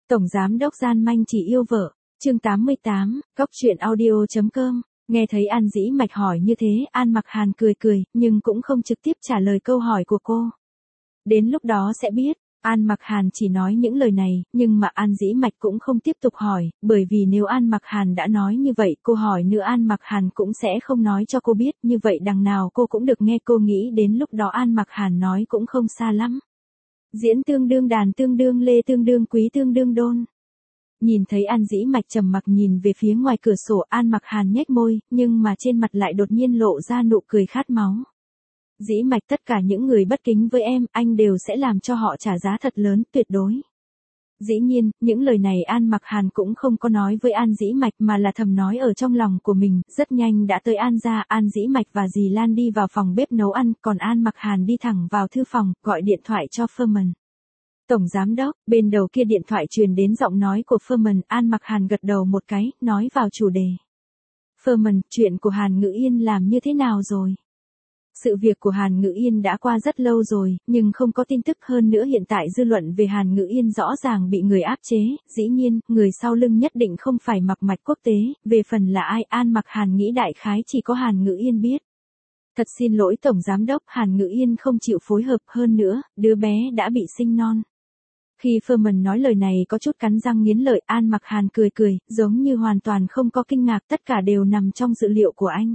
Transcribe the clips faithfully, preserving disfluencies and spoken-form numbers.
Tổng giám đốc gian manh chỉ yêu vợ, chương tám mươi tám, cóc truyện audio chấm com. Nghe thấy An Dĩ Mạch hỏi như thế, An Mặc Hàn cười cười, nhưng cũng không trực tiếp trả lời câu hỏi của cô. Đến lúc đó sẽ biết, An Mặc Hàn chỉ nói những lời này, nhưng mà An Dĩ Mạch cũng không tiếp tục hỏi, bởi vì nếu An Mặc Hàn đã nói như vậy, cô hỏi nữa An Mặc Hàn cũng sẽ không nói cho cô biết, như vậy đằng nào cô cũng được nghe. Cô nghĩ đến lúc đó An Mặc Hàn nói cũng không xa lắm. Diễn tương đương đàn tương đương lê tương đương quý tương đương đôn. Nhìn thấy An Dĩ Mạch trầm mặc nhìn về phía ngoài cửa sổ, An Mặc Hàn nhếch môi, nhưng mà trên mặt lại đột nhiên lộ ra nụ cười khát máu. Dĩ Mạch, tất cả những người bất kính với em, anh đều sẽ làm cho họ trả giá thật lớn, tuyệt đối. Dĩ nhiên, những lời này An Mặc Hàn cũng không có nói với An Dĩ Mạch mà là thầm nói ở trong lòng của mình. Rất nhanh đã tới An gia, An Dĩ Mạch và dì Lan đi vào phòng bếp nấu ăn, còn An Mặc Hàn đi thẳng vào thư phòng, gọi điện thoại cho Firman. Tổng giám đốc, bên đầu kia điện thoại truyền đến giọng nói của Firman. An Mặc Hàn gật đầu một cái, nói vào chủ đề. Firman, chuyện của Hàn Ngữ Yên làm như thế nào rồi? Sự việc của Hàn Ngữ Yên đã qua rất lâu rồi, nhưng không có tin tức. Hơn nữa hiện tại dư luận về Hàn Ngữ Yên rõ ràng bị người áp chế, dĩ nhiên, người sau lưng nhất định không phải Mặc Mạch Quốc tế, về phần là ai, An Mặc Hàn nghĩ đại khái chỉ có Hàn Ngữ Yên biết. Thật xin lỗi Tổng Giám đốc, Hàn Ngữ Yên không chịu phối hợp, hơn nữa, đứa bé đã bị sinh non. Khi Firman nói lời này có chút cắn răng nghiến lợi, An Mặc Hàn cười cười, giống như hoàn toàn không có kinh ngạc, tất cả đều nằm trong dự liệu của anh.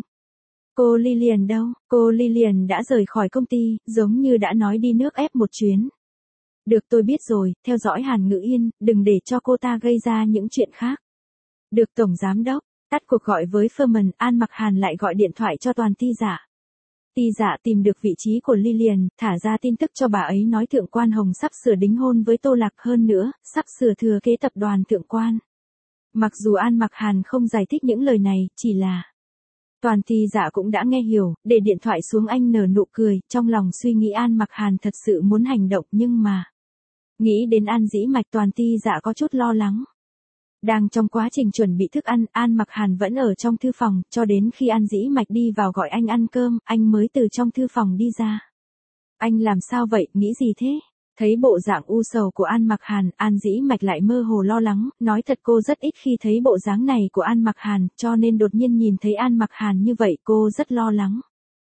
Cô Lillian đâu? Cô Lillian đã rời khỏi công ty, giống như đã nói đi nước ép một chuyến. Được, tôi biết rồi, theo dõi Hàn Ngữ Yên, đừng để cho cô ta gây ra những chuyện khác. Được Tổng Giám đốc. Tắt cuộc gọi với Firman, An Mặc Hàn lại gọi điện thoại cho Toàn Ti Dạ. Ti Dạ tìm được vị trí của Lillian, thả ra tin tức cho bà ấy nói Thượng quan Hồng sắp sửa đính hôn với Tô Lạc, hơn nữa, sắp sửa thừa kế tập đoàn Thượng quan. Mặc dù An Mặc Hàn không giải thích những lời này, chỉ là... Toàn Ti Dạ cũng đã nghe hiểu, để điện thoại xuống anh nở nụ cười, trong lòng suy nghĩ An Mặc Hàn thật sự muốn hành động nhưng mà... Nghĩ đến An Dĩ Mạch, Toàn Ti Dạ có chút lo lắng. Đang trong quá trình chuẩn bị thức ăn, An Mặc Hàn vẫn ở trong thư phòng, cho đến khi An Dĩ Mạch đi vào gọi anh ăn cơm, anh mới từ trong thư phòng đi ra. Anh làm sao vậy, nghĩ gì thế? Thấy bộ dạng u sầu của An Mặc Hàn, An Dĩ Mạch lại mơ hồ lo lắng, nói thật cô rất ít khi thấy bộ dáng này của An Mặc Hàn, cho nên đột nhiên nhìn thấy An Mặc Hàn như vậy cô rất lo lắng.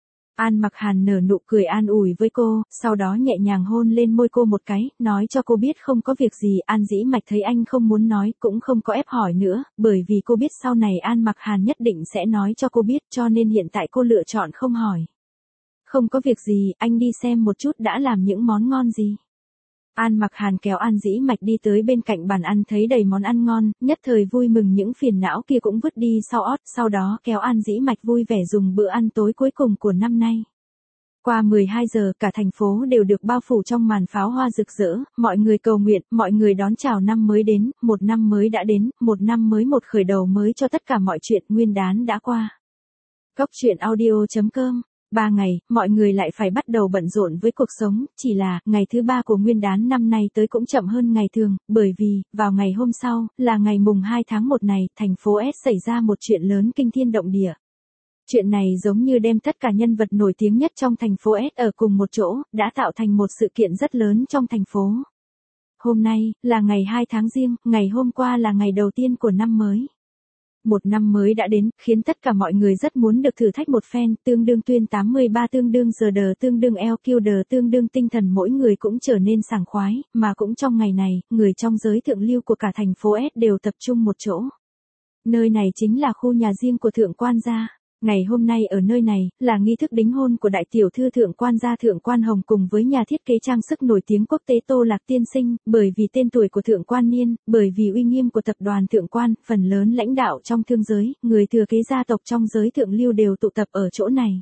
An Mặc Hàn nở nụ cười an ủi với cô, sau đó nhẹ nhàng hôn lên môi cô một cái, nói cho cô biết không có việc gì. An Dĩ Mạch thấy anh không muốn nói, cũng không có ép hỏi nữa, bởi vì cô biết sau này An Mặc Hàn nhất định sẽ nói cho cô biết, cho nên hiện tại cô lựa chọn không hỏi. Không có việc gì, anh đi xem một chút đã làm những món ngon gì. An Mặc Hàn kéo An Dĩ Mạch đi tới bên cạnh bàn ăn, thấy đầy món ăn ngon, nhất thời vui mừng, những phiền não kia cũng vứt đi sau ót, sau đó kéo An Dĩ Mạch vui vẻ dùng bữa ăn tối cuối cùng của năm nay. Qua mười hai giờ, cả thành phố đều được bao phủ trong màn pháo hoa rực rỡ, mọi người cầu nguyện, mọi người đón chào năm mới đến, một năm mới đã đến, một năm mới một khởi đầu mới cho tất cả mọi chuyện. Nguyên đán đã qua. Cóc truyện audio chấm com. Ba ngày, mọi người lại phải bắt đầu bận rộn với cuộc sống, chỉ là, ngày thứ ba của Nguyên đán năm nay tới cũng chậm hơn ngày thường, bởi vì, vào ngày hôm sau, là ngày mùng hai tháng một này, thành phố S xảy ra một chuyện lớn kinh thiên động địa. Chuyện này giống như đem tất cả nhân vật nổi tiếng nhất trong thành phố S ở cùng một chỗ, đã tạo thành một sự kiện rất lớn trong thành phố. Hôm nay, là ngày hai tháng Giêng, ngày hôm qua là ngày đầu tiên của năm mới. Một năm mới đã đến, khiến tất cả mọi người rất muốn được thử thách một phen, tương đương tuyên tám mươi ba, tương đương giờ đờ, tương đương eo kiêu đờ, tương đương tinh thần mỗi người cũng trở nên sảng khoái, mà cũng trong ngày này, người trong giới thượng lưu của cả thành phố S đều tập trung một chỗ. Nơi này chính là khu nhà riêng của Thượng quan gia. Ngày hôm nay ở nơi này, là nghi thức đính hôn của đại tiểu thư Thượng quan gia Thượng quan Hồng cùng với nhà thiết kế trang sức nổi tiếng quốc tế Tô Lạc tiên sinh, bởi vì tên tuổi của Thượng quan Niên, bởi vì uy nghiêm của tập đoàn Thượng quan, phần lớn lãnh đạo trong thương giới, người thừa kế gia tộc trong giới thượng lưu đều tụ tập ở chỗ này.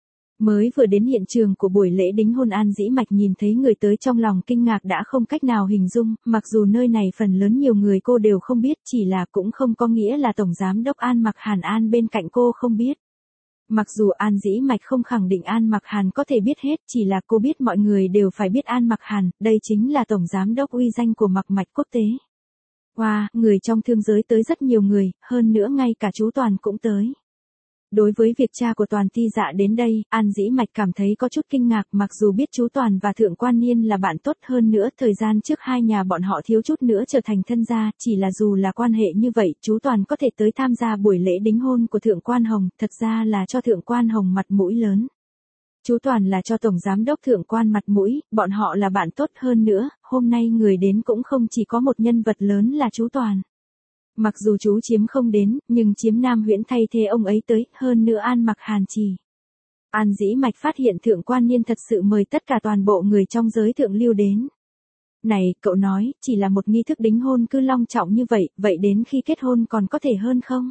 Mới vừa đến hiện trường của buổi lễ đính hôn, An Dĩ Mạch nhìn thấy người tới trong lòng kinh ngạc đã không cách nào hình dung, mặc dù nơi này phần lớn nhiều người cô đều không biết, chỉ là cũng không có nghĩa là Tổng Giám đốc An Mặc Hàn An bên cạnh cô không biết. Mặc dù An Dĩ Mạch không khẳng định An Mặc Hàn có thể biết hết, chỉ là cô biết mọi người đều phải biết An Mặc Hàn, đây chính là Tổng Giám đốc uy danh của Mặc Mạch Quốc tế. Wow, người trong thương giới tới rất nhiều người, hơn nữa ngay cả chú Toàn cũng tới. Đối với việc cha của Toàn Ti Dạ đến đây, An Dĩ Mạch cảm thấy có chút kinh ngạc, mặc dù biết chú Toàn và Thượng Quan Niên là bạn tốt, hơn nữa thời gian trước hai nhà bọn họ thiếu chút nữa trở thành thân gia, chỉ là dù là quan hệ như vậy, chú Toàn có thể tới tham gia buổi lễ đính hôn của Thượng Quan Hồng, thật ra là cho Thượng Quan Hồng mặt mũi lớn. Chú Toàn là cho Tổng Giám đốc Thượng Quan mặt mũi, bọn họ là bạn tốt, hơn nữa, hôm nay người đến cũng không chỉ có một nhân vật lớn là chú Toàn. Mặc dù chú Chiếm không đến, nhưng Chiếm Nam Huyễn thay thế ông ấy tới, hơn nữa An Mặc Hàn chỉ. An Dĩ Mạch phát hiện Thượng Quan Niên thật sự mời tất cả toàn bộ người trong giới thượng lưu đến. Này, cậu nói, chỉ là một nghi thức đính hôn cứ long trọng như vậy, vậy đến khi kết hôn còn có thể hơn không?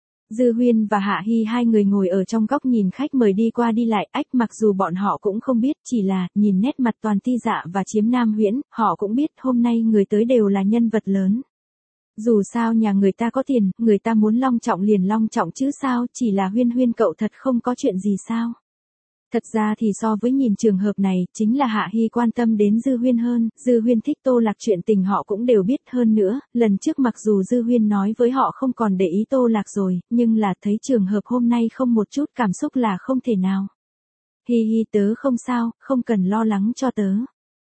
Dư Huyên và Hạ Hy hai người ngồi ở trong góc nhìn khách mời đi qua đi lại, ách mặc dù bọn họ cũng không biết, chỉ là, nhìn nét mặt Toàn Ti Dạ và Chiếm Nam Huyễn, họ cũng biết hôm nay người tới đều là nhân vật lớn. Dù sao nhà người ta có tiền, người ta muốn long trọng liền long trọng chứ sao, chỉ là Huyên Huyên cậu thật không có chuyện gì sao. Thật ra thì so với nhìn trường hợp này, chính là Hạ Hy quan tâm đến Dư Huyên hơn, Dư Huyên thích Tô Lạc chuyện tình họ cũng đều biết, hơn nữa, lần trước mặc dù Dư Huyên nói với họ không còn để ý Tô Lạc rồi, nhưng là thấy trường hợp hôm nay không một chút cảm xúc là không thể nào. Hi hi tớ không sao, không cần lo lắng cho tớ.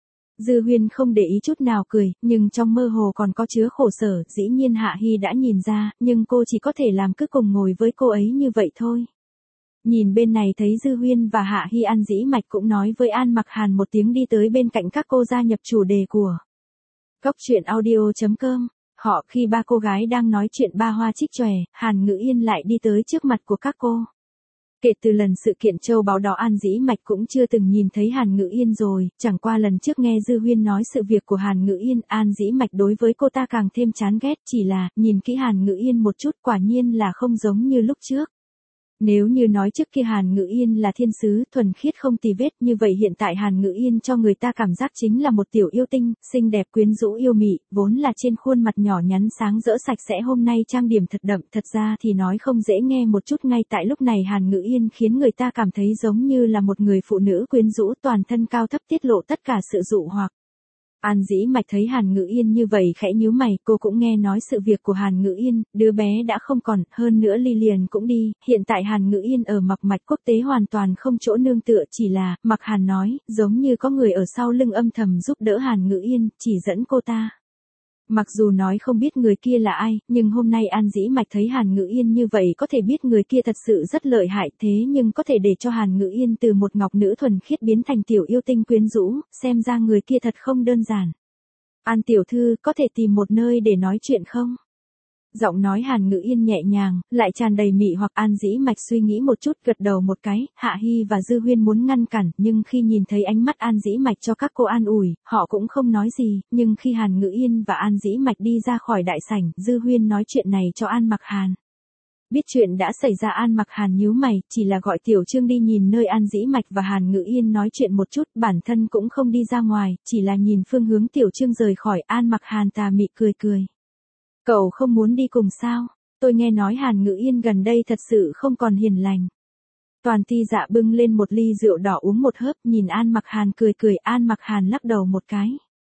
Dư Huyên không để ý chút nào cười, nhưng trong mơ hồ còn có chứa khổ sở, dĩ nhiên Hạ Hy đã nhìn ra, nhưng cô chỉ có thể làm cứ cùng ngồi với cô ấy như vậy thôi. Nhìn bên này thấy Dư Huyên và Hạ Hy, An Dĩ Mạch cũng nói với An Mặc Hàn một tiếng đi tới bên cạnh các cô gia nhập chủ đề của Cốc truyện audio chấm com. Họ khi ba cô gái đang nói chuyện ba hoa trích chòe, Hàn Ngữ Yên lại đi tới trước mặt của các cô. Kể từ lần sự kiện châu báu đó An Dĩ Mạch cũng chưa từng nhìn thấy Hàn Ngữ Yên rồi, chẳng qua lần trước nghe Dư Huyên nói sự việc của Hàn Ngữ Yên, An Dĩ Mạch đối với cô ta càng thêm chán ghét, chỉ là, nhìn kỹ Hàn Ngữ Yên một chút quả nhiên là không giống như lúc trước. Nếu như nói trước kia Hàn Ngữ Yên là thiên sứ, thuần khiết không tì vết, như vậy hiện tại Hàn Ngữ Yên cho người ta cảm giác chính là một tiểu yêu tinh, xinh đẹp quyến rũ yêu mị, vốn là trên khuôn mặt nhỏ nhắn sáng rỡ sạch sẽ hôm nay trang điểm thật đậm, thật ra thì nói không dễ nghe một chút, ngay tại lúc này Hàn Ngữ Yên khiến người ta cảm thấy giống như là một người phụ nữ quyến rũ, toàn thân cao thấp tiết lộ tất cả sự dụ hoặc. An Dĩ Mạch thấy Hàn Ngữ Yên như vậy khẽ nhíu mày, cô cũng nghe nói sự việc của Hàn Ngữ Yên, đứa bé đã không còn, hơn nữa ly liền cũng đi, hiện tại Hàn Ngữ Yên ở Mặc Mạch quốc tế hoàn toàn không chỗ nương tựa, chỉ là, Mặc Hàn nói, giống như có người ở sau lưng âm thầm giúp đỡ Hàn Ngữ Yên, chỉ dẫn cô ta. Mặc dù nói không biết người kia là ai, nhưng hôm nay An Dĩ Mạch thấy Hàn Ngữ Yên như vậy có thể biết người kia thật sự rất lợi hại, thế nhưng có thể để cho Hàn Ngữ Yên từ một ngọc nữ thuần khiết biến thành tiểu yêu tinh quyến rũ, xem ra người kia thật không đơn giản. An tiểu thư, có thể tìm một nơi để nói chuyện không? Giọng nói Hàn Ngữ Yên nhẹ nhàng, lại tràn đầy mị hoặc. An Dĩ Mạch suy nghĩ một chút, gật đầu một cái, Hạ Hy và Dư Huyên muốn ngăn cản, nhưng khi nhìn thấy ánh mắt An Dĩ Mạch cho các cô an ủi, họ cũng không nói gì, nhưng khi Hàn Ngữ Yên và An Dĩ Mạch đi ra khỏi đại sảnh, Dư Huyên nói chuyện này cho An Mặc Hàn. Biết chuyện đã xảy ra An Mặc Hàn nhíu mày, chỉ là gọi Tiểu Trương đi nhìn nơi An Dĩ Mạch và Hàn Ngữ Yên nói chuyện một chút, bản thân cũng không đi ra ngoài, chỉ là nhìn phương hướng Tiểu Trương rời khỏi. An Mặc Hàn tà mị cười cười. Cậu không muốn đi cùng sao? Tôi nghe nói Hàn Ngữ Yên gần đây thật sự không còn hiền lành. Toàn Ti Dạ bưng lên một ly rượu đỏ uống một hớp, nhìn An Mặc Hàn cười cười. An Mặc Hàn lắc đầu một cái.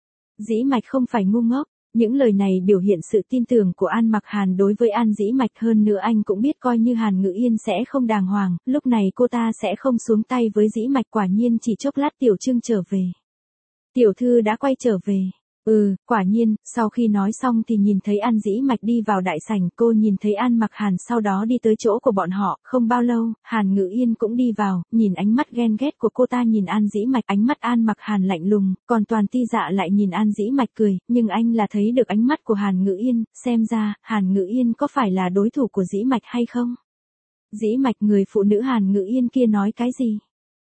Dĩ Mạch không phải ngu ngốc. Những lời này biểu hiện sự tin tưởng của An Mặc Hàn đối với An Dĩ Mạch, hơn nữa anh cũng biết coi như Hàn Ngữ Yên sẽ không đàng hoàng, lúc này cô ta sẽ không xuống tay với Dĩ Mạch. Quả nhiên chỉ chốc lát Tiểu Trương trở về. Tiểu thư đã quay trở về. Ừ, quả nhiên, sau khi nói xong thì nhìn thấy An Dĩ Mạch đi vào đại sảnh, cô nhìn thấy An Mặc Hàn sau đó đi tới chỗ của bọn họ, không bao lâu, Hàn Ngữ Yên cũng đi vào, nhìn ánh mắt ghen ghét của cô ta nhìn An Dĩ Mạch, ánh mắt An Mặc Hàn lạnh lùng, còn Toàn Ti Dạ lại nhìn An Dĩ Mạch cười, nhưng anh là thấy được ánh mắt của Hàn Ngữ Yên, xem ra, Hàn Ngữ Yên có phải là đối thủ của Dĩ Mạch hay không? Dĩ Mạch, người phụ nữ Hàn Ngữ Yên kia nói cái gì?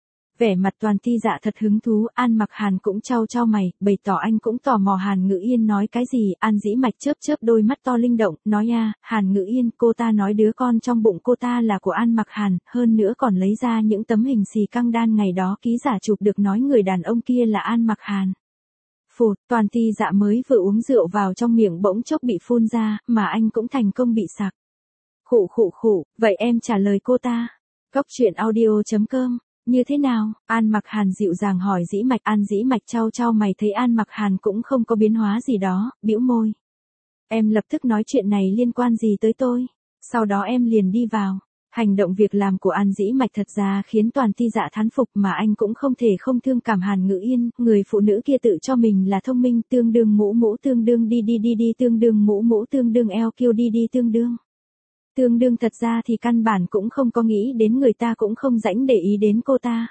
Vẻ mặt Toàn Ti Dạ thật hứng thú, An Mặc Hàn cũng chau chau mày, bày tỏ anh cũng tò mò Hàn Ngữ Yên nói cái gì. An Dĩ Mạch chớp chớp đôi mắt to linh động, nói a, Hàn Ngữ Yên, cô ta nói đứa con trong bụng cô ta là của An Mặc Hàn, hơn nữa còn lấy ra những tấm hình xì căng đan ngày đó ký giả chụp được, nói người đàn ông kia là An Mặc Hàn. Phụt, Toàn Ti Dạ mới vừa uống rượu vào trong miệng bỗng chốc bị phun ra, mà anh cũng thành công bị sặc. Khụ khụ khụ, vậy em trả lời cô ta. Cốc truyện audio chấm com. Như thế nào? An Mặc Hàn dịu dàng hỏi Dĩ Mạch. An Dĩ Mạch chau chau mày thấy An Mặc Hàn cũng không có biến hóa gì đó, bĩu môi. Em lập tức nói chuyện này liên quan gì tới tôi? Sau đó em liền đi vào. Hành động việc làm của An Dĩ Mạch thật ra khiến Toàn Ti Dạ thán phục mà anh cũng không thể không thương cảm Hàn Ngữ Yên, người phụ nữ kia tự cho mình là thông minh tương đương mũ mũ tương đương đi đi đi đi tương đương mũ mũ tương đương eo kiêu đi đi tương đương. Tương đương thật ra thì căn bản cũng không có nghĩ đến người ta cũng không rảnh để ý đến cô ta.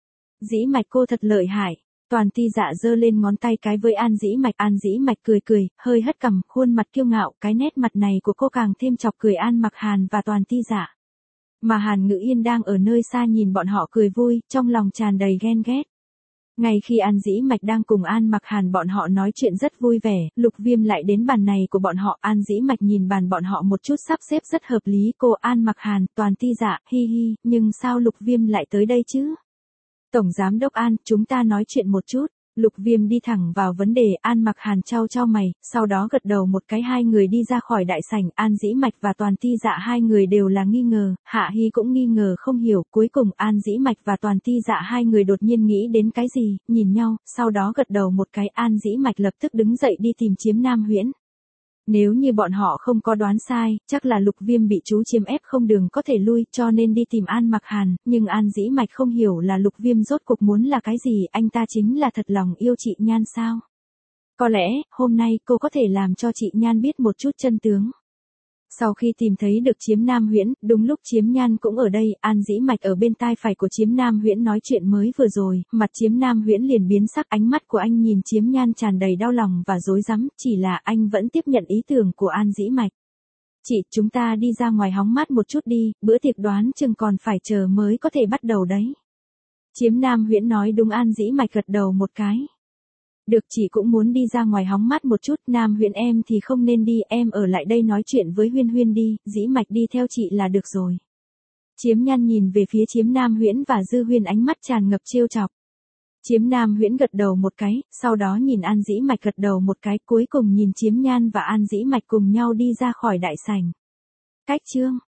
Dĩ Mạch cô thật lợi hại. Toàn Ti Dạ giơ lên ngón tay cái với An Dĩ Mạch, An Dĩ Mạch cười cười, hơi hất cằm, khuôn mặt kiêu ngạo, cái nét mặt này của cô càng thêm chọc cười An Mặc Hàn và Toàn Ti Dạ. Mà Hàn Ngữ Yên đang ở nơi xa nhìn bọn họ cười vui, trong lòng tràn đầy ghen ghét. Ngay khi An Dĩ Mạch đang cùng An Mặc Hàn bọn họ nói chuyện rất vui vẻ, Lục Viêm lại đến bàn này của bọn họ. An Dĩ Mạch nhìn bàn bọn họ một chút sắp xếp rất hợp lý, cô An Mặc Hàn, Toàn Ti Dạ, hi hi, nhưng sao Lục Viêm lại tới đây chứ? Tổng Giám đốc An, chúng ta nói chuyện một chút. Lục Viêm đi thẳng vào vấn đề. An Mặc Hàn chau chau mày, sau đó gật đầu một cái, hai người đi ra khỏi đại sảnh. An Dĩ Mạch và Toàn Ti Dạ hai người đều là nghi ngờ, Hạ Hi cũng nghi ngờ không hiểu, cuối cùng An Dĩ Mạch và Toàn Ti Dạ hai người đột nhiên nghĩ đến cái gì, nhìn nhau, sau đó gật đầu một cái. An Dĩ Mạch lập tức đứng dậy đi tìm Chiếm Nam Huyễn. Nếu như bọn họ không có đoán sai, chắc là Lục Viêm bị chú chiếm ép không đường có thể lui, cho nên đi tìm An Mặc Hàn, nhưng An Dĩ Mạch không hiểu là Lục Viêm rốt cuộc muốn là cái gì, anh ta chính là thật lòng yêu chị Nhan sao? Có lẽ, hôm nay cô có thể làm cho chị Nhan biết một chút chân tướng. Sau khi tìm thấy được Chiếm Nam Huyễn, đúng lúc Chiếm Nhan cũng ở đây, An Dĩ Mạch ở bên tai phải của Chiếm Nam Huyễn nói chuyện mới vừa rồi, mặt Chiếm Nam Huyễn liền biến sắc, ánh mắt của anh nhìn Chiếm Nhan tràn đầy đau lòng và rối rắm, chỉ là anh vẫn tiếp nhận ý tưởng của An Dĩ Mạch. Chị, chúng ta đi ra ngoài hóng mát một chút đi, bữa tiệc đoán chừng còn phải chờ mới có thể bắt đầu đấy. Chiếm Nam Huyễn nói đúng. An Dĩ Mạch gật đầu một cái. Được, chị cũng muốn đi ra ngoài hóng mát một chút. Nam Huyễn em thì không nên đi, em ở lại đây nói chuyện với Huyên Huyên đi, Dĩ Mạch đi theo chị là được rồi. Chiếm Nhan nhìn về phía Chiếm Nam Huyễn và Dư Huyên, ánh mắt tràn ngập trêu chọc. Chiếm Nam Huyễn gật đầu một cái, sau đó nhìn An Dĩ Mạch gật đầu một cái, cuối cùng nhìn Chiếm Nhan và An Dĩ Mạch cùng nhau đi ra khỏi đại sảnh. Cách chương